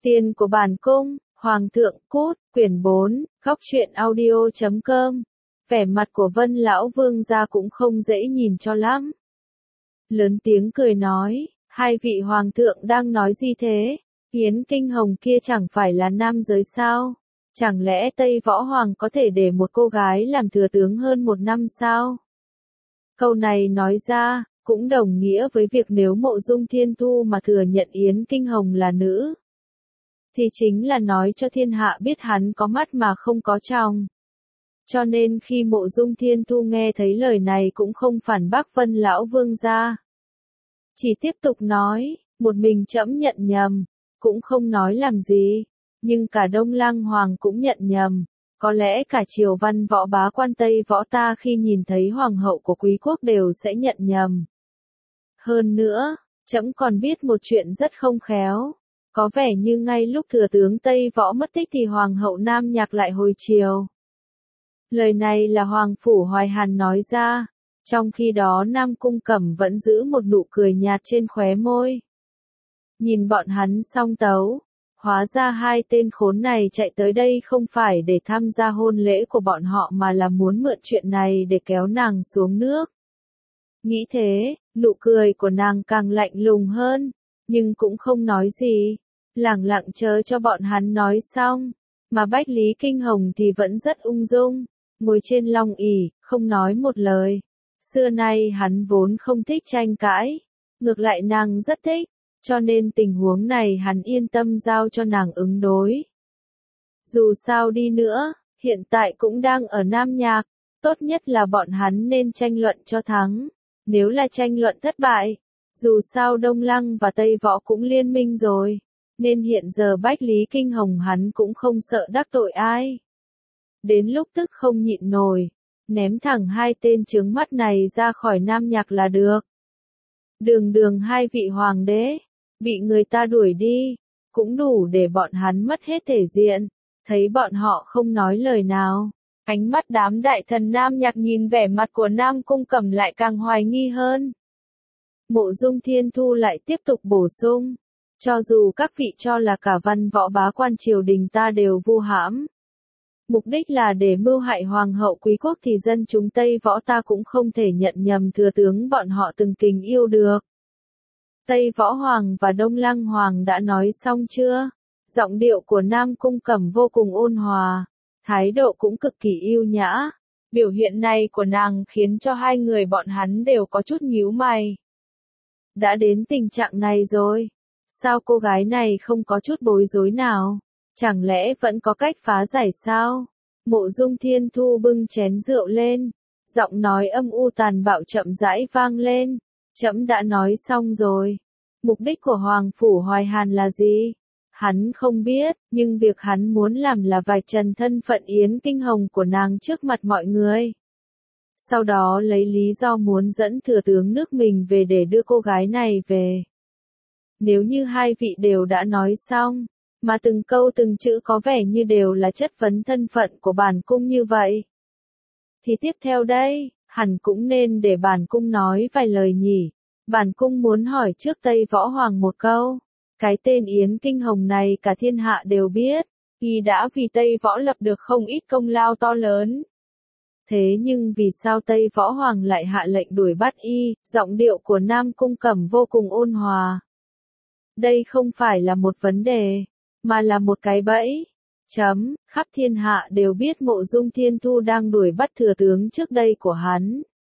Tiền của bản cung, Hoàng thượng cút, quyển 4, góc truyện audio.com. Vẻ mặt của Vân lão vương gia cũng không dễ nhìn cho lắm. Lớn tiếng cười nói, hai vị hoàng thượng đang nói gì thế? Yến Kinh Hồng kia chẳng phải là nam giới sao? Chẳng lẽ Tây Võ Hoàng có thể để một cô gái làm thừa tướng hơn một năm sao? Câu này nói ra, cũng đồng nghĩa với việc nếu Mộ Dung Thiên Thu mà thừa nhận Yến Kinh Hồng là nữ, thì chính là nói cho thiên hạ biết hắn có mắt mà không có tròng. Cho nên khi Mộ Dung Thiên Thu nghe thấy lời này cũng không phản bác Vân lão vương gia. Chỉ tiếp tục nói, một mình trẫm nhận nhầm, cũng không nói làm gì, nhưng cả Đông Lăng Hoàng cũng nhận nhầm. Có lẽ cả triều văn võ bá quan Tây Võ ta khi nhìn thấy hoàng hậu của quý quốc đều sẽ nhận nhầm. Hơn nữa, trẫm còn biết một chuyện rất không khéo. Có vẻ như ngay lúc thừa tướng Tây Võ mất tích thì hoàng hậu Nam Nhạc lại hồi triều. Lời này là Hoàng Phủ Hoài Hàn nói ra, trong khi đó Nam Cung Cẩm vẫn giữ một nụ cười nhạt trên khóe môi. Nhìn bọn hắn song tấu, hóa ra hai tên khốn này chạy tới đây không phải để tham gia hôn lễ của bọn họ mà là muốn mượn chuyện này để kéo nàng xuống nước. Nghĩ thế, nụ cười của nàng càng lạnh lùng hơn, nhưng cũng không nói gì, lẳng lặng chờ cho bọn hắn nói xong, mà Bách Lý Kinh Hồng thì vẫn rất ung dung, ngồi trên long ỷ, không nói một lời. Xưa nay hắn vốn không thích tranh cãi, ngược lại nàng rất thích, cho nên tình huống này hắn yên tâm giao cho nàng ứng đối. Dù sao đi nữa, hiện tại cũng đang ở Nam Nhạc, tốt nhất là bọn hắn nên tranh luận cho thắng. Nếu là tranh luận thất bại, dù sao Đông Lăng và Tây Võ cũng liên minh rồi, nên hiện giờ Bách Lý Kinh Hồng hắn cũng không sợ đắc tội ai. Đến lúc tức không nhịn nổi, ném thẳng hai tên chướng mắt này ra khỏi Nam Nhạc là được. Đường hai vị hoàng đế, bị người ta đuổi đi, cũng đủ để bọn hắn mất hết thể diện, thấy bọn họ không nói lời nào. Ánh mắt đám đại thần Nam Nhạc nhìn vẻ mặt của Nam Cung Cẩm lại càng hoài nghi hơn. Mộ Dung Thiên Thu lại tiếp tục bổ sung, cho dù các vị cho là cả văn võ bá quan triều đình ta đều vu hãm, mục đích là để mưu hại hoàng hậu quý quốc thì dân chúng Tây Võ ta cũng không thể nhận nhầm thừa tướng bọn họ từng tình yêu được. Tây Võ Hoàng và Đông Lăng Hoàng đã nói xong chưa? Giọng điệu của Nam Cung Cẩm vô cùng ôn hòa, thái độ cũng cực kỳ yêu nhã. Biểu hiện này của nàng khiến cho hai người bọn hắn đều có chút nhíu mày. Đã đến tình trạng này rồi, sao cô gái này không có chút bối rối nào? Chẳng lẽ vẫn có cách phá giải sao? Mộ Dung Thiên Thu bưng chén rượu lên, giọng nói âm u tàn bạo chậm rãi vang lên. Trẫm đã nói xong rồi. Mục đích của Hoàng Phủ Hoài Hàn là gì? Hắn không biết, nhưng việc hắn muốn làm là vạch trần thân phận Yến Kinh Hồng của nàng trước mặt mọi người. Sau đó lấy lý do muốn dẫn thừa tướng nước mình về để đưa cô gái này về. Nếu như hai vị đều đã nói xong, mà từng câu từng chữ có vẻ như đều là chất vấn thân phận của bản cung như vậy, thì tiếp theo đây, hẳn cũng nên để bản cung nói vài lời nhỉ. Bản cung muốn hỏi trước Tây Võ Hoàng một câu. Cái tên Yến Kinh Hồng này cả thiên hạ đều biết, y đã vì Tây Võ lập được không ít công lao to lớn. Thế nhưng vì sao Tây Võ Hoàng lại hạ lệnh đuổi bắt y? Giọng điệu của Nam Cung Cẩm vô cùng ôn hòa. Đây không phải là một vấn đề, mà là một cái bẫy. Khắp thiên hạ đều biết Mộ Dung Thiên Thu đang đuổi bắt thừa tướng trước đây của hắn.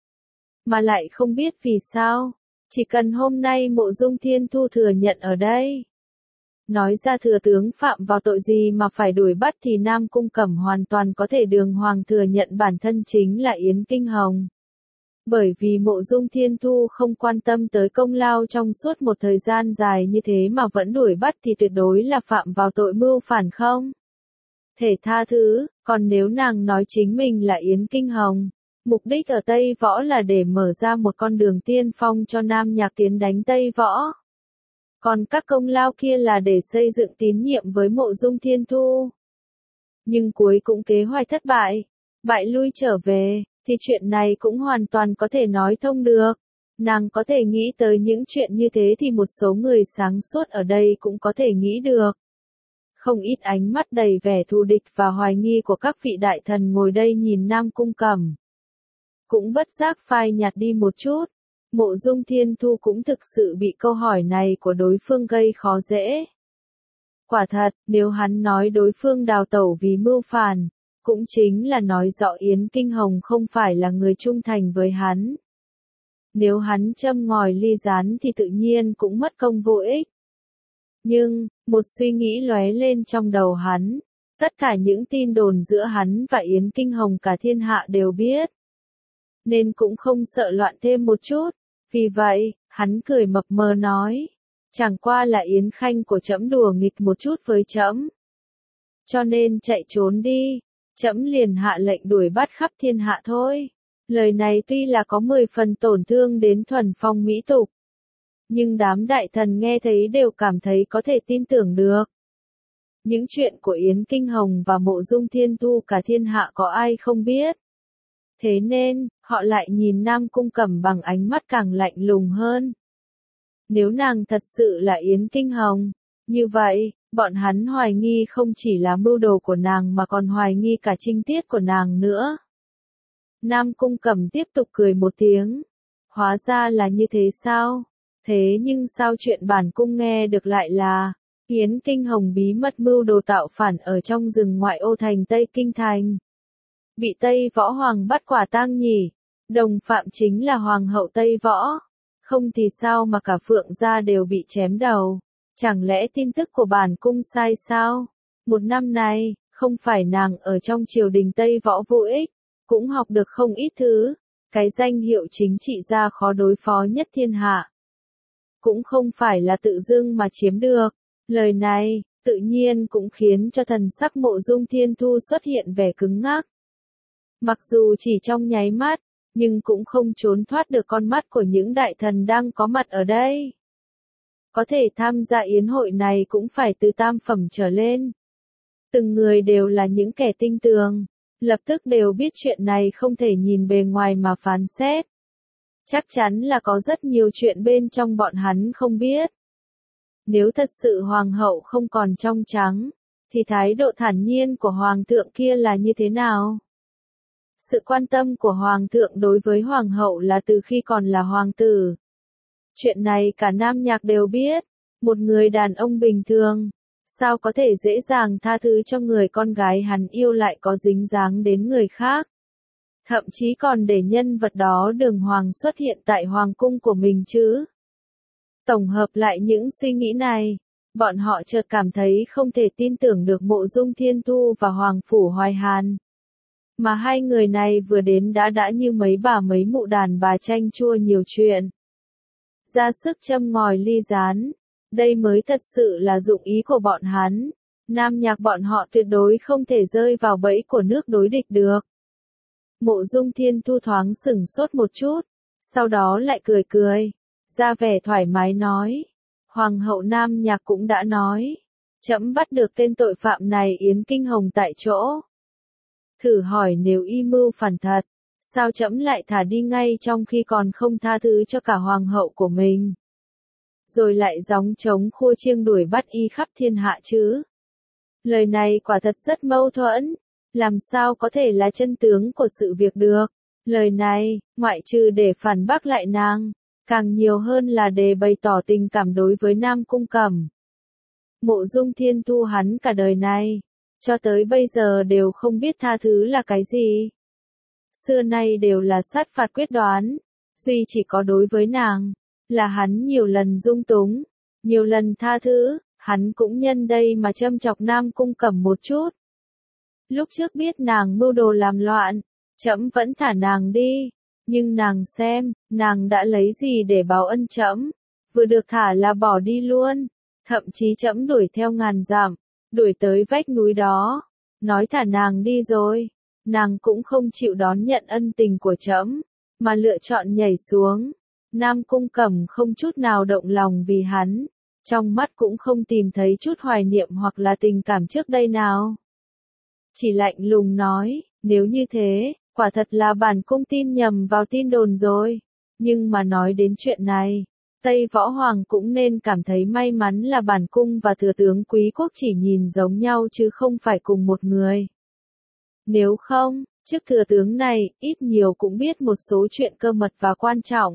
Mà lại không biết vì sao, chỉ cần hôm nay Mộ Dung Thiên Thu thừa nhận ở đây, nói ra thừa tướng phạm vào tội gì mà phải đuổi bắt thì Nam Cung Cẩm hoàn toàn có thể đường hoàng thừa nhận bản thân chính là Yến Kinh Hồng. Bởi vì Mộ Dung Thiên Thu không quan tâm tới công lao trong suốt một thời gian dài như thế mà vẫn đuổi bắt thì tuyệt đối là phạm vào tội mưu phản không thể tha thứ. Còn nếu nàng nói chính mình là Yến Kinh Hồng, mục đích ở Tây Võ là để mở ra một con đường tiên phong cho Nam Nhạc tiến đánh Tây Võ, còn các công lao kia là để xây dựng tín nhiệm với Mộ Dung Thiên Thu. Nhưng cuối cùng kế hoạch thất bại, bại lui trở về, thì chuyện này cũng hoàn toàn có thể nói thông được. Nàng có thể nghĩ tới những chuyện như thế thì một số người sáng suốt ở đây cũng có thể nghĩ được. Không ít ánh mắt đầy vẻ thù địch và hoài nghi của các vị đại thần ngồi đây nhìn Nam Cung Cẩm. Cũng bất giác phai nhạt đi một chút. Mộ Dung Thiên Thu cũng thực sự bị câu hỏi này của đối phương gây khó dễ. Quả thật, nếu hắn nói đối phương đào tẩu vì mưu phản, cũng chính là nói rõ Yến Kinh Hồng không phải là người trung thành với hắn. Nếu hắn châm ngòi ly gián thì tự nhiên cũng mất công vô ích. Nhưng, một suy nghĩ lóe lên trong đầu hắn, tất cả những tin đồn giữa hắn và Yến Kinh Hồng cả thiên hạ đều biết. Nên cũng không sợ loạn thêm một chút, vì vậy, hắn cười mập mờ nói, chẳng qua là Yến Khanh của trẫm đùa nghịch một chút với trẫm. Cho nên chạy trốn đi, trẫm liền hạ lệnh đuổi bắt khắp thiên hạ thôi. Lời này tuy là có 10 phần tổn thương đến thuần phong mỹ tục, nhưng đám đại thần nghe thấy đều cảm thấy có thể tin tưởng được. Những chuyện của Yến Kinh Hồng và Mộ Dung Thiên Thu cả thiên hạ có ai không biết. Thế nên, họ lại nhìn Nam Cung Cẩm bằng ánh mắt càng lạnh lùng hơn. Nếu nàng thật sự là Yến Kinh Hồng, như vậy, bọn hắn hoài nghi không chỉ là mưu đồ của nàng mà còn hoài nghi cả trinh tiết của nàng nữa. Nam Cung Cẩm tiếp tục cười một tiếng. Hóa ra là như thế sao? Thế nhưng sao chuyện bản cung nghe được lại là Yến Kinh Hồng bí mật mưu đồ tạo phản ở trong rừng ngoại ô thành Tây Kinh Thành. Bị Tây Võ Hoàng bắt quả tang nhỉ? Đồng phạm chính là Hoàng hậu Tây Võ. Không thì sao mà cả Phượng gia đều bị chém đầu? Chẳng lẽ tin tức của bản cung sai sao? Một năm nay, không phải nàng ở trong triều đình Tây Võ vô ích, cũng học được không ít thứ. Cái danh hiệu chính trị gia khó đối phó nhất thiên hạ cũng không phải là tự dưng mà chiếm được. Lời này, tự nhiên cũng khiến cho thần sắc Mộ Dung Thiên Thu xuất hiện vẻ cứng ngắc. Mặc dù chỉ trong nháy mắt, nhưng cũng không trốn thoát được con mắt của những đại thần đang có mặt ở đây. Có thể tham gia yến hội này cũng phải từ tam phẩm trở lên. Từng người đều là những kẻ tinh tường, lập tức đều biết chuyện này không thể nhìn bề ngoài mà phán xét. Chắc chắn là có rất nhiều chuyện bên trong bọn hắn không biết. Nếu thật sự hoàng hậu không còn trong trắng, thì thái độ thản nhiên của hoàng thượng kia là như thế nào? Sự quan tâm của hoàng thượng đối với hoàng hậu là từ khi còn là hoàng tử. Chuyện này cả Nam Nhạc đều biết, một người đàn ông bình thường, sao có thể dễ dàng tha thứ cho người con gái hắn yêu lại có dính dáng đến người khác. Thậm chí còn để nhân vật đó đường hoàng xuất hiện tại hoàng cung của mình chứ. Tổng hợp lại những suy nghĩ này, bọn họ chợt cảm thấy không thể tin tưởng được Mộ Dung Thiên Thu và Hoàng Phủ Hoài Hàn. Mà hai người này vừa đến đã như mấy bà mấy mụ đàn bà chanh chua nhiều chuyện. Ra sức châm ngòi ly gián, đây mới thật sự là dụng ý của bọn hắn. Nam Nhạc bọn họ tuyệt đối không thể rơi vào bẫy của nước đối địch được. Mộ Dung Thiên Thu thoáng sửng sốt một chút, sau đó lại cười cười, ra vẻ thoải mái nói. Hoàng hậu Nam Nhạc cũng đã nói, trẫm bắt được tên tội phạm này Yến Kinh Hồng tại chỗ. Thử hỏi nếu y mưu phản thật, sao trẫm lại thả đi ngay trong khi còn không tha thứ cho cả hoàng hậu của mình? Rồi lại gióng trống khua chiêng đuổi bắt y khắp thiên hạ chứ? Lời này quả thật rất mâu thuẫn. Làm sao có thể là chân tướng của sự việc được? Lời này, ngoại trừ để phản bác lại nàng, càng nhiều hơn là để bày tỏ tình cảm đối với Nam Cung Cẩm. Mộ Dung Thiên Thu hắn cả đời này, cho tới bây giờ đều không biết tha thứ là cái gì. Xưa nay đều là sát phạt quyết đoán, duy chỉ có đối với nàng, là hắn nhiều lần dung túng, nhiều lần tha thứ, hắn cũng nhân đây mà châm chọc Nam Cung Cẩm một chút. Lúc trước biết nàng mưu đồ làm loạn, trẫm vẫn thả nàng đi, nhưng nàng xem, nàng đã lấy gì để báo ân trẫm? Vừa được thả là bỏ đi luôn, thậm chí trẫm đuổi theo ngàn dặm, đuổi tới vách núi đó, nói thả nàng đi rồi, nàng cũng không chịu đón nhận ân tình của trẫm, mà lựa chọn nhảy xuống. Nam Cung Cẩm không chút nào động lòng vì hắn, trong mắt cũng không tìm thấy chút hoài niệm hoặc là tình cảm trước đây nào. Chỉ lạnh lùng nói, nếu như thế, quả thật là bản cung tin nhầm vào tin đồn rồi. Nhưng mà nói đến chuyện này, Tây Võ Hoàng cũng nên cảm thấy may mắn là bản cung và thừa tướng quý quốc chỉ nhìn giống nhau chứ không phải cùng một người. Nếu không, chức thừa tướng này, ít nhiều cũng biết một số chuyện cơ mật và quan trọng.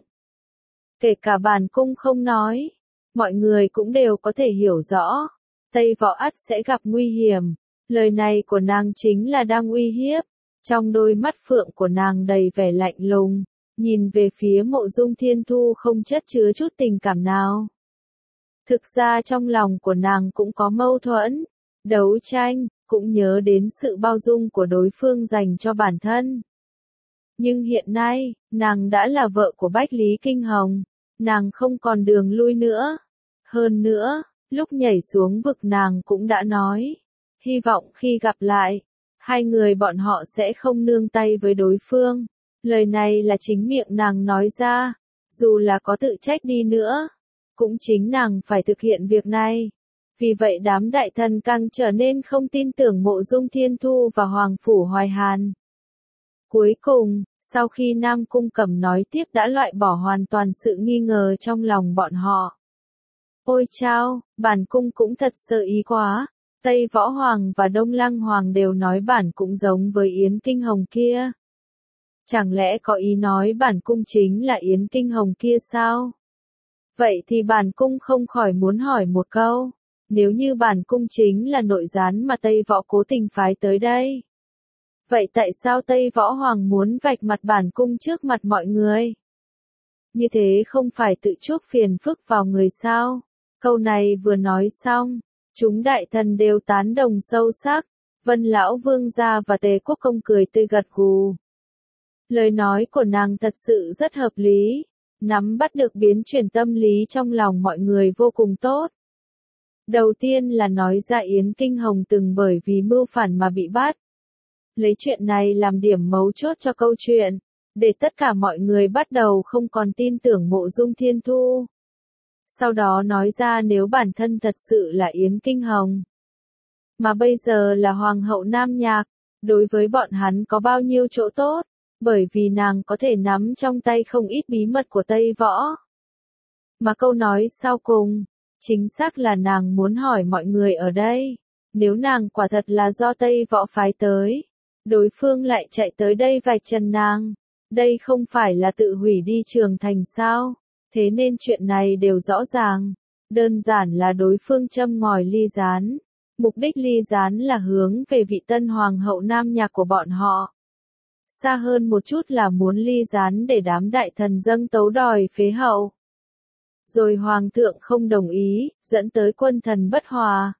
Kể cả bản cung không nói, mọi người cũng đều có thể hiểu rõ. Tây Võ ắt sẽ gặp nguy hiểm. Lời này của nàng chính là đang uy hiếp. Trong đôi mắt phượng của nàng đầy vẻ lạnh lùng, nhìn về phía Mộ Dung Thiên Thu không chất chứa chút tình cảm nào. Thực ra trong lòng của nàng cũng có mâu thuẫn, đấu tranh, cũng nhớ đến sự bao dung của đối phương dành cho bản thân. Nhưng hiện nay, nàng đã là vợ của Bách Lý Kinh Hồng, nàng không còn đường lui nữa. Hơn nữa, lúc nhảy xuống vực nàng cũng đã nói, hy vọng khi gặp lại, hai người bọn họ sẽ không nương tay với đối phương. Lời này là chính miệng nàng nói ra, dù là có tự trách đi nữa, cũng chính nàng phải thực hiện việc này. Vì vậy đám đại thần càng trở nên không tin tưởng Mộ Dung Thiên Thu và Hoàng Phủ Hoài Hàn. Cuối cùng, sau khi Nam Cung Cẩm nói tiếp đã loại bỏ hoàn toàn sự nghi ngờ trong lòng bọn họ. Ôi chao, bản cung cũng thật sơ ý quá. Tây Võ Hoàng và Đông Lăng Hoàng đều nói bản cũng giống với Yến Kinh Hồng kia. Chẳng lẽ có ý nói bản cung chính là Yến Kinh Hồng kia sao? Vậy thì bản cung không khỏi muốn hỏi một câu. Nếu như bản cung chính là nội gián mà Tây Võ cố tình phái tới đây, vậy tại sao Tây Võ Hoàng muốn vạch mặt bản cung trước mặt mọi người? Như thế không phải tự chuốc phiền phức vào người sao? Câu này vừa nói xong, chúng đại thần đều tán đồng sâu sắc. Vân Lão Vương gia và Tề Quốc Công cười tươi gật gù. Lời nói của nàng thật sự rất hợp lý, nắm bắt được biến chuyển tâm lý trong lòng mọi người vô cùng tốt. Đầu tiên là nói ra Yến Kinh Hồng từng bởi vì mưu phản mà bị bắt. Lấy chuyện này làm điểm mấu chốt cho câu chuyện, để tất cả mọi người bắt đầu không còn tin tưởng Mộ Dung Thiên Thu. Sau đó nói ra nếu bản thân thật sự là Yến Kinh Hồng, mà bây giờ là Hoàng hậu Nam Nhạc, đối với bọn hắn có bao nhiêu chỗ tốt, bởi vì nàng có thể nắm trong tay không ít bí mật của Tây Võ. Mà câu nói sau cùng, chính xác là nàng muốn hỏi mọi người ở đây, nếu nàng quả thật là do Tây Võ phái tới, đối phương lại chạy tới đây vạch trần nàng, đây không phải là tự hủy đi Trường Thành sao? Thế nên chuyện này đều rõ ràng, đơn giản là đối phương châm ngòi ly gián. Mục đích ly gián là hướng về vị tân hoàng hậu Nam Nhạc của bọn họ. Xa hơn một chút là muốn ly gián để đám đại thần dâng tấu đòi phế hậu. Rồi hoàng thượng không đồng ý, dẫn tới quân thần bất hòa.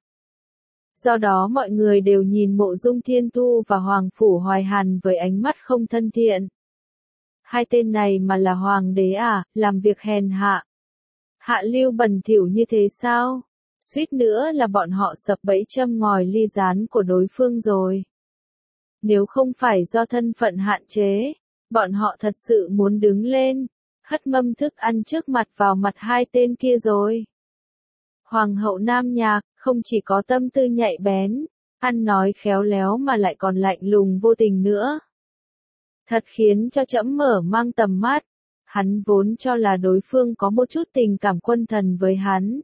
Do đó mọi người đều nhìn Mộ Dung Thiên Thu và Hoàng Phủ Hoài Hàn với ánh mắt không thân thiện. Hai tên này mà là hoàng đế à, làm việc hèn hạ. Hạ lưu bẩn thỉu như thế sao? Suýt nữa là bọn họ sập bẫy châm ngòi ly gián của đối phương rồi. Nếu không phải do thân phận hạn chế, bọn họ thật sự muốn đứng lên, hất mâm thức ăn trước mặt vào mặt hai tên kia rồi. Hoàng hậu Nam Nhạc, không chỉ có tâm tư nhạy bén, ăn nói khéo léo mà lại còn lạnh lùng vô tình nữa. Thật khiến cho trẫm mở mang tầm mắt, hắn vốn cho là đối phương có một chút tình cảm quân thần với hắn.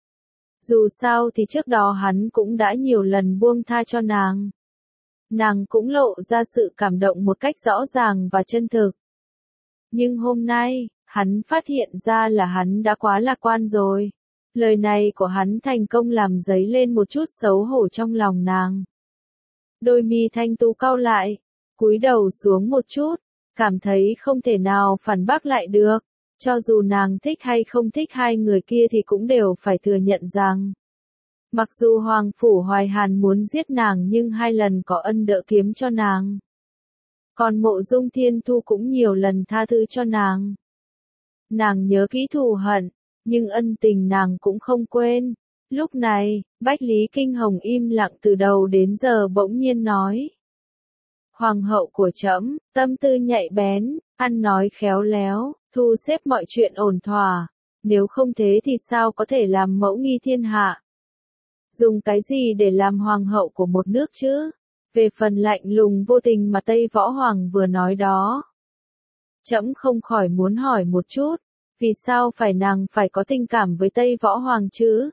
Dù sao thì trước đó hắn cũng đã nhiều lần buông tha cho nàng. Nàng cũng lộ ra sự cảm động một cách rõ ràng và chân thực. Nhưng hôm nay, hắn phát hiện ra là hắn đã quá lạc quan rồi. Lời này của hắn thành công làm dấy lên một chút xấu hổ trong lòng nàng. Đôi mi thanh tú cau lại, cúi đầu xuống một chút, cảm thấy không thể nào phản bác lại được. Cho dù nàng thích hay không thích hai người kia thì cũng đều phải thừa nhận rằng, mặc dù Hoàng Phủ Hoài Hàn muốn giết nàng nhưng hai lần có ân đỡ kiếm cho nàng. Còn Mộ Dung Thiên Thu cũng nhiều lần tha thứ cho nàng. Nàng nhớ kỹ thù hận, nhưng ân tình nàng cũng không quên. Lúc này, Bách Lý Kinh Hồng im lặng từ đầu đến giờ bỗng nhiên nói. Hoàng hậu của trẫm, tâm tư nhạy bén, ăn nói khéo léo, thu xếp mọi chuyện ổn thỏa. Nếu không thế thì sao có thể làm mẫu nghi thiên hạ? Dùng cái gì để làm hoàng hậu của một nước chứ? Về phần lạnh lùng vô tình mà Tây Võ Hoàng vừa nói đó, trẫm không khỏi muốn hỏi một chút, Vì sao phải nàng phải có tình cảm với Tây Võ Hoàng chứ?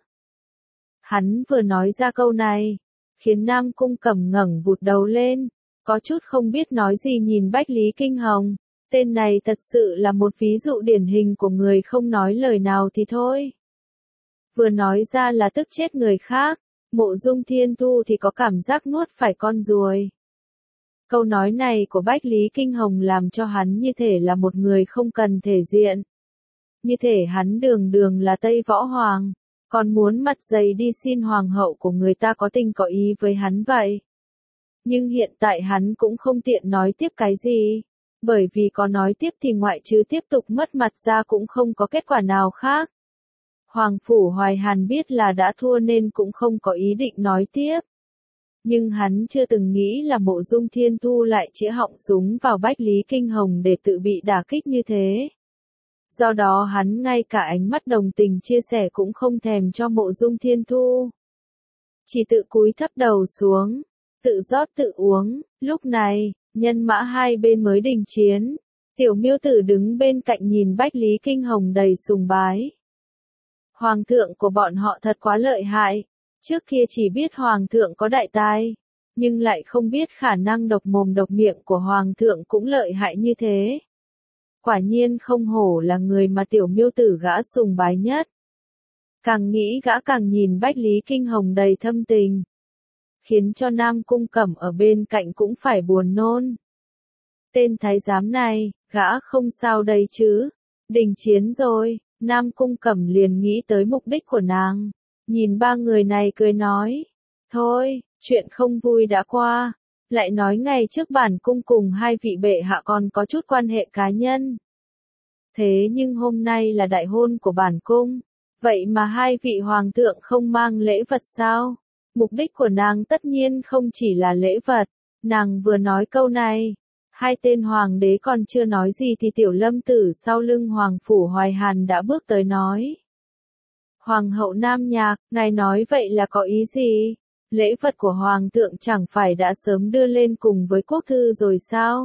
Hắn vừa nói ra câu này, khiến Nam Cung Cẩm ngẩng vụt đầu lên, có chút không biết nói gì nhìn Bách Lý Kinh Hồng. Tên này thật sự là một ví dụ điển hình của người không nói lời nào thì thôi. Vừa nói ra là tức chết người khác, Mộ Dung Thiên Thu thì có cảm giác nuốt phải con ruồi. Câu nói này của Bách Lý Kinh Hồng làm cho hắn như thể là một người không cần thể diện. Như thể hắn đường đường là Tây Võ Hoàng, còn muốn mặt dày đi xin hoàng hậu của người ta có tình có ý với hắn vậy. Nhưng hiện tại hắn cũng không tiện nói tiếp cái gì, bởi vì có nói tiếp thì ngoại trừ tiếp tục mất mặt ra cũng không có kết quả nào khác. Hoàng Phủ Hoài Hàn biết là đã thua nên cũng không có ý định nói tiếp. Nhưng hắn chưa từng nghĩ là Mộ Dung Thiên Thu lại chĩa họng súng vào Bách Lý Kinh Hồng để tự bị đả kích như thế. Do đó hắn ngay cả ánh mắt đồng tình chia sẻ cũng không thèm cho Mộ Dung Thiên Thu. Chỉ tự cúi thấp đầu xuống, tự rót tự uống. Lúc này, nhân mã hai bên mới đình chiến. Tiểu Miêu Tử đứng bên cạnh nhìn Bách Lý Kinh Hồng đầy sùng bái. Hoàng thượng của bọn họ thật quá lợi hại. Trước kia chỉ biết Hoàng thượng có đại tài, nhưng lại không biết khả năng độc mồm độc miệng của Hoàng thượng cũng lợi hại như thế. Quả nhiên không hổ là người mà Tiểu Miêu Tử gã sùng bái nhất. Càng nghĩ gã càng nhìn Bách Lý Kinh Hồng đầy thâm tình, khiến cho Nam Cung Cẩm ở bên cạnh cũng phải buồn nôn. Tên thái giám này, gã không sao đây chứ? Đình chiến rồi, Nam Cung Cẩm liền nghĩ tới mục đích của nàng. Nhìn ba người này cười nói, thôi, chuyện không vui đã qua, lại nói ngày trước bản cung cùng hai vị bệ hạ còn có chút quan hệ cá nhân. Thế nhưng hôm nay là đại hôn của bản cung, vậy mà hai vị hoàng thượng không mang lễ vật sao? Mục đích của nàng tất nhiên không chỉ là lễ vật, nàng vừa nói câu này, hai tên hoàng đế còn chưa nói gì thì Tiểu Lâm Tử sau lưng Hoàng Phủ Hoài Hàn đã bước tới nói. Hoàng hậu Nam Nhạc, ngài nói vậy là có ý gì? Lễ vật của Hoàng thượng chẳng phải đã sớm đưa lên cùng với quốc thư rồi sao?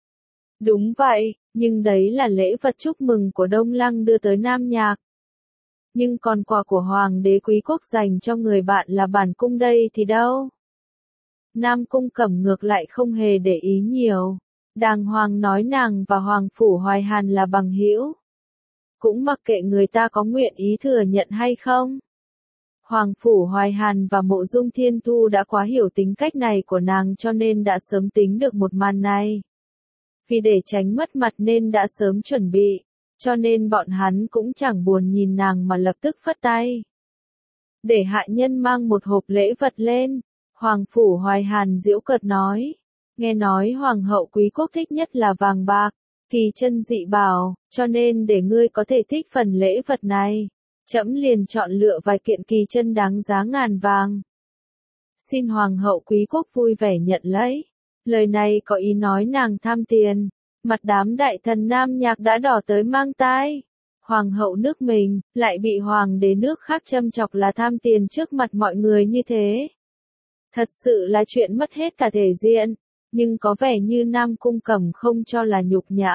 Đúng vậy, nhưng đấy là lễ vật chúc mừng của Đông Lăng đưa tới Nam Nhạc. Nhưng còn quà của Hoàng đế quý quốc dành cho người bạn là bản cung đây thì đâu? Nam Cung Cẩm ngược lại không hề để ý nhiều. Đàng hoàng nói nàng và Hoàng Phủ Hoài Hàn là bằng hữu. Cũng mặc kệ người ta có nguyện ý thừa nhận hay không. Hoàng Phủ Hoài Hàn và Mộ Dung Thiên Thu đã quá hiểu tính cách này của nàng cho nên đã sớm tính được một màn này. Vì để tránh mất mặt nên đã sớm chuẩn bị, cho nên bọn hắn cũng chẳng buồn nhìn nàng mà lập tức phất tay. Để hạ nhân mang một hộp lễ vật lên, Hoàng Phủ Hoài Hàn giễu cợt nói, nghe nói Hoàng hậu quý quốc thích nhất là vàng bạc, kỳ chân dị bảo, cho nên để ngươi có thể thích phần lễ vật này, trẫm liền chọn lựa vài kiện kỳ chân đáng giá ngàn vàng. Xin Hoàng hậu quý quốc vui vẻ nhận lấy. Lời này có ý nói nàng tham tiền, mặt đám đại thần Nam Nhạc đã đỏ tới mang tai. Hoàng hậu nước mình, lại bị hoàng đế nước khác châm chọc là tham tiền trước mặt mọi người như thế. Thật sự là chuyện mất hết cả thể diện, nhưng có vẻ như Nam Cung Cẩm không cho là nhục nhã.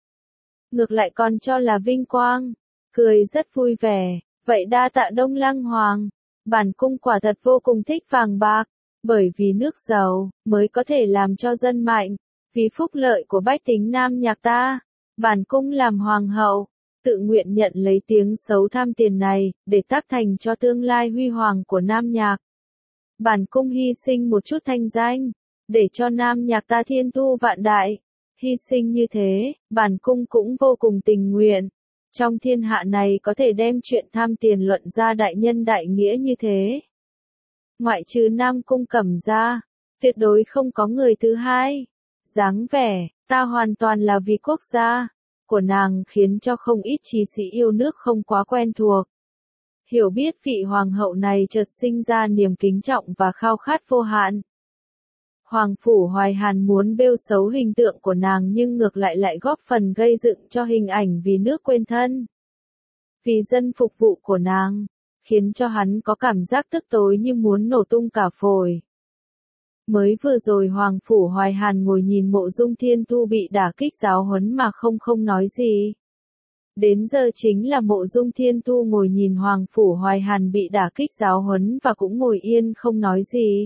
Ngược lại còn cho là vinh quang, cười rất vui vẻ, vậy đa tạ Đông Lăng Hoàng, bản cung quả thật vô cùng thích vàng bạc. Bởi vì nước giàu, mới có thể làm cho dân mạnh, vì phúc lợi của bách tính Nam Nhạc ta, bản cung làm hoàng hậu, tự nguyện nhận lấy tiếng xấu tham tiền này, để tác thành cho tương lai huy hoàng của Nam Nhạc. Bản cung hy sinh một chút thanh danh, để cho Nam Nhạc ta thiên thu vạn đại, hy sinh như thế, bản cung cũng vô cùng tình nguyện. Trong thiên hạ này có thể đem chuyện tham tiền luận ra đại nhân đại nghĩa như thế. Ngoại trừ Nam Cung Cẩm ra, tuyệt đối không có người thứ hai. Dáng vẻ, ta hoàn toàn là vì quốc gia của nàng khiến cho không ít trí sĩ yêu nước không quá quen thuộc. Hiểu biết vị hoàng hậu này chợt sinh ra niềm kính trọng và khao khát vô hạn. Hoàng Phủ Hoài Hàn muốn bêu xấu hình tượng của nàng nhưng ngược lại góp phần gây dựng cho hình ảnh vì nước quên thân, vì dân phục vụ của nàng, khiến cho hắn có cảm giác tức tối như muốn nổ tung cả phổi. Mới vừa rồi Hoàng Phủ Hoài Hàn ngồi nhìn Mộ Dung Thiên Thu bị đả kích giáo huấn mà không nói gì. Đến giờ chính là Mộ Dung Thiên Thu ngồi nhìn Hoàng Phủ Hoài Hàn bị đả kích giáo huấn và cũng ngồi yên không nói gì.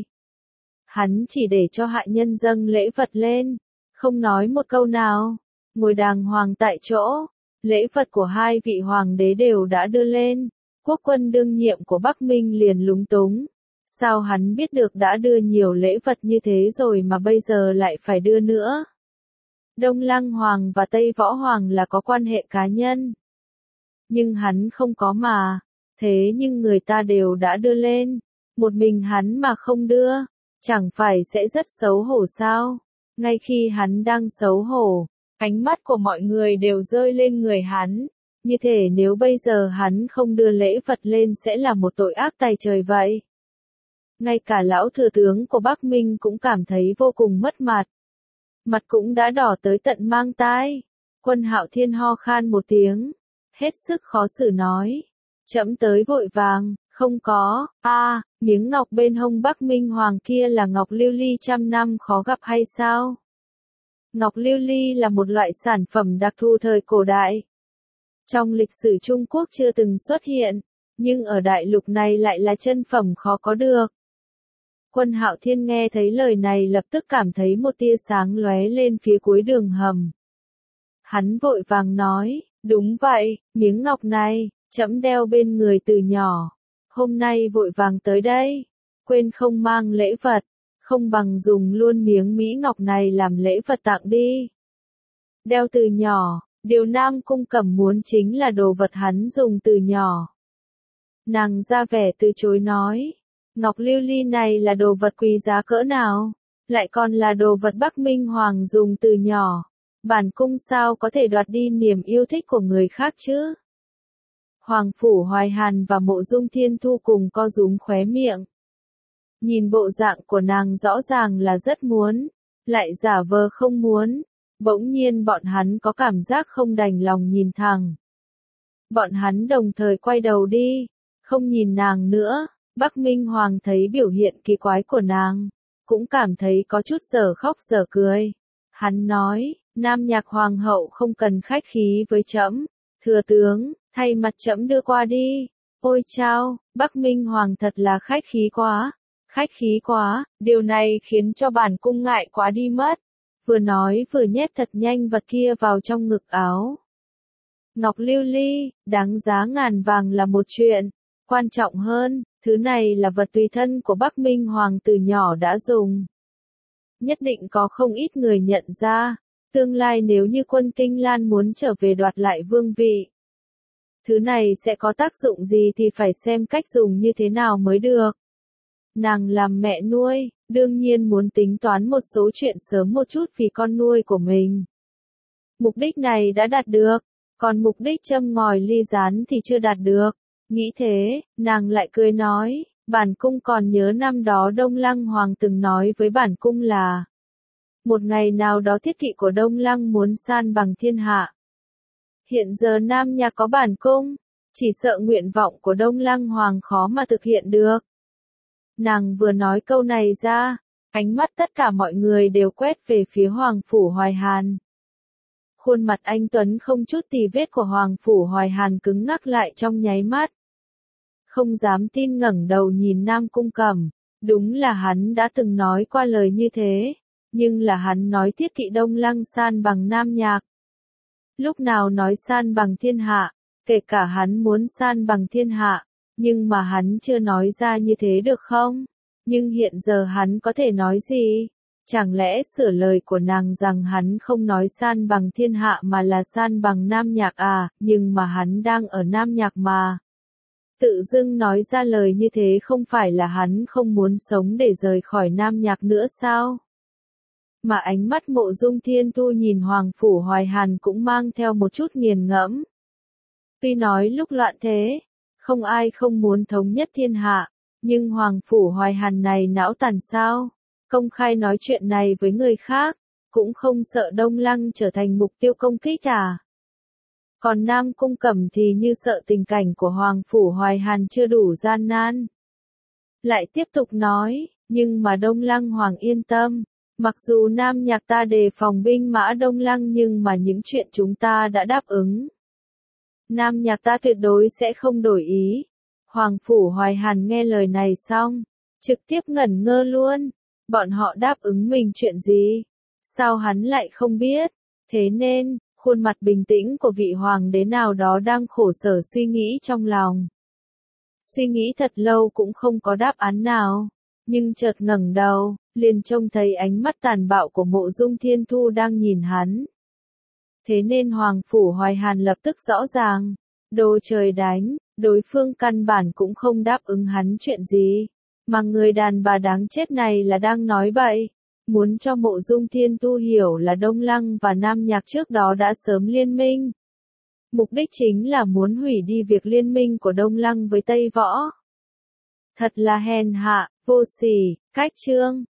Hắn chỉ để cho hạ nhân dâng lễ vật lên, không nói một câu nào, ngồi đàng hoàng tại chỗ. Lễ vật của hai vị hoàng đế đều đã đưa lên, quốc quân đương nhiệm của Bắc Minh liền lúng túng. Sao hắn biết được đã đưa nhiều lễ vật như thế rồi mà bây giờ lại phải đưa nữa? Đông Lăng Hoàng và Tây Võ Hoàng là có quan hệ cá nhân. Nhưng hắn không có mà, thế nhưng người ta đều đã đưa lên, một mình hắn mà không đưa, chẳng phải sẽ rất xấu hổ sao? Ngay khi hắn đang xấu hổ, ánh mắt của mọi người đều rơi lên người hắn, như thể nếu bây giờ hắn không đưa lễ vật lên sẽ là một tội ác tày trời vậy. Ngay cả lão thừa tướng của Bắc Minh cũng cảm thấy vô cùng mất mặt. Mặt cũng đã đỏ tới tận mang tai. Quân Hạo Thiên ho khan một tiếng, hết sức khó xử nói. Trẫm tới vội vàng, không có, miếng ngọc bên hông Bắc Minh Hoàng kia là ngọc lưu ly trăm năm khó gặp hay sao? Ngọc lưu ly là một loại sản phẩm đặc thù thời cổ đại. Trong lịch sử Trung Quốc chưa từng xuất hiện, nhưng ở đại lục này lại là chân phẩm khó có được. Quân Hạo Thiên nghe thấy lời này lập tức cảm thấy một tia sáng lóe lên phía cuối đường hầm. Hắn vội vàng nói, đúng vậy, miếng ngọc này, trẫm đeo bên người từ nhỏ. Hôm nay vội vàng tới đây, quên không mang lễ vật, không bằng dùng luôn miếng mỹ ngọc này làm lễ vật tặng đi. Đeo từ nhỏ, điều Nam Cung Cẩm muốn chính là đồ vật hắn dùng từ nhỏ. Nàng ra vẻ từ chối nói. Ngọc lưu ly này là đồ vật quý giá cỡ nào, lại còn là đồ vật Bắc Minh Hoàng dùng từ nhỏ. Bản cung sao có thể đoạt đi niềm yêu thích của người khác chứ? Hoàng Phủ Hoài Hàn và Mộ Dung Thiên Thu cùng co rúm khóe miệng. Nhìn bộ dạng của nàng rõ ràng là rất muốn, lại giả vờ không muốn. Bỗng nhiên bọn hắn có cảm giác không đành lòng nhìn thẳng. Bọn hắn đồng thời quay đầu đi, không nhìn nàng nữa. Bắc Minh Hoàng thấy biểu hiện kỳ quái của nàng, cũng cảm thấy có chút dở khóc dở cười. Hắn nói, Nam Nhạc Hoàng hậu không cần khách khí với trẫm, thừa tướng, thay mặt trẫm đưa qua đi. Ôi chao, Bắc Minh Hoàng thật là khách khí quá, điều này khiến cho bản cung ngại quá đi mất. Vừa nói vừa nhét thật nhanh vật kia vào trong ngực áo. Ngọc lưu ly, đáng giá ngàn vàng là một chuyện, quan trọng hơn, thứ này là vật tùy thân của Bắc Minh Hoàng từ nhỏ đã dùng. Nhất định có không ít người nhận ra, tương lai nếu như quân Kinh Lan muốn trở về đoạt lại vương vị. Thứ này sẽ có tác dụng gì thì phải xem cách dùng như thế nào mới được. Nàng làm mẹ nuôi, đương nhiên muốn tính toán một số chuyện sớm một chút vì con nuôi của mình. Mục đích này đã đạt được, còn mục đích châm ngòi ly gián thì chưa đạt được. Nghĩ thế, nàng lại cười nói, bản cung còn nhớ năm đó Đông Lăng Hoàng từng nói với bản cung là một ngày nào đó thiết kỵ của Đông Lăng muốn san bằng thiên hạ. Hiện giờ Nam Nhạc có bản cung, chỉ sợ nguyện vọng của Đông Lăng Hoàng khó mà thực hiện được. Nàng vừa nói câu này ra, ánh mắt tất cả mọi người đều quét về phía Hoàng Phủ Hoài Hàn. Khuôn mặt anh Tuấn không chút tì vết của Hoàng Phủ Hoài Hàn cứng ngắc lại trong nháy mắt. Không dám tin ngẩng đầu nhìn Nam Cung Cẩm, đúng là hắn đã từng nói qua lời như thế, nhưng là hắn nói thiết kỵ Đông Lăng san bằng Nam Nhạc. Lúc nào nói san bằng thiên hạ, kể cả hắn muốn san bằng thiên hạ, nhưng mà hắn chưa nói ra như thế được không? Nhưng hiện giờ hắn có thể nói gì? Chẳng lẽ sửa lời của nàng rằng hắn không nói san bằng thiên hạ mà là san bằng Nam Nhạc à, nhưng mà hắn đang ở Nam Nhạc mà. Tự dưng nói ra lời như thế không phải là hắn không muốn sống để rời khỏi Nam Nhạc nữa sao? Mà ánh mắt Mộ Dung Thiên Thu nhìn Hoàng Phủ Hoài Hàn cũng mang theo một chút nghiền ngẫm. Tuy nói lúc loạn thế, không ai không muốn thống nhất thiên hạ, nhưng Hoàng Phủ Hoài Hàn này não tàn sao? Công khai nói chuyện này với người khác, cũng không sợ Đông Lăng trở thành mục tiêu công kích à? Còn Nam Cung Cẩm thì như sợ tình cảnh của Hoàng Phủ Hoài Hàn chưa đủ gian nan. Lại tiếp tục nói, nhưng mà Đông Lăng Hoàng yên tâm, mặc dù Nam Nhạc ta đề phòng binh mã Đông Lăng nhưng mà những chuyện chúng ta đã đáp ứng. Nam Nhạc ta tuyệt đối sẽ không đổi ý. Hoàng Phủ Hoài Hàn nghe lời này xong, trực tiếp ngẩn ngơ luôn. Bọn họ đáp ứng mình chuyện gì? Sao hắn lại không biết? Thế nên, khuôn mặt bình tĩnh của vị hoàng đế nào đó đang khổ sở suy nghĩ trong lòng. Suy nghĩ thật lâu cũng không có đáp án nào. Nhưng chợt ngẩng đầu, liền trông thấy ánh mắt tàn bạo của Mộ Dung Thiên Thu đang nhìn hắn. Thế nên Hoàng Phủ Hoài Hàn lập tức rõ ràng. Đồ trời đánh, đối phương căn bản cũng không đáp ứng hắn chuyện gì. Mà người đàn bà đáng chết này là đang nói bậy. Muốn cho Mộ Dung Thiên Thu hiểu là Đông Lăng và Nam Nhạc trước đó đã sớm liên minh. Mục đích chính là muốn hủy đi việc liên minh của Đông Lăng với Tây Võ. Thật là hèn hạ, vô sỉ, cách trương.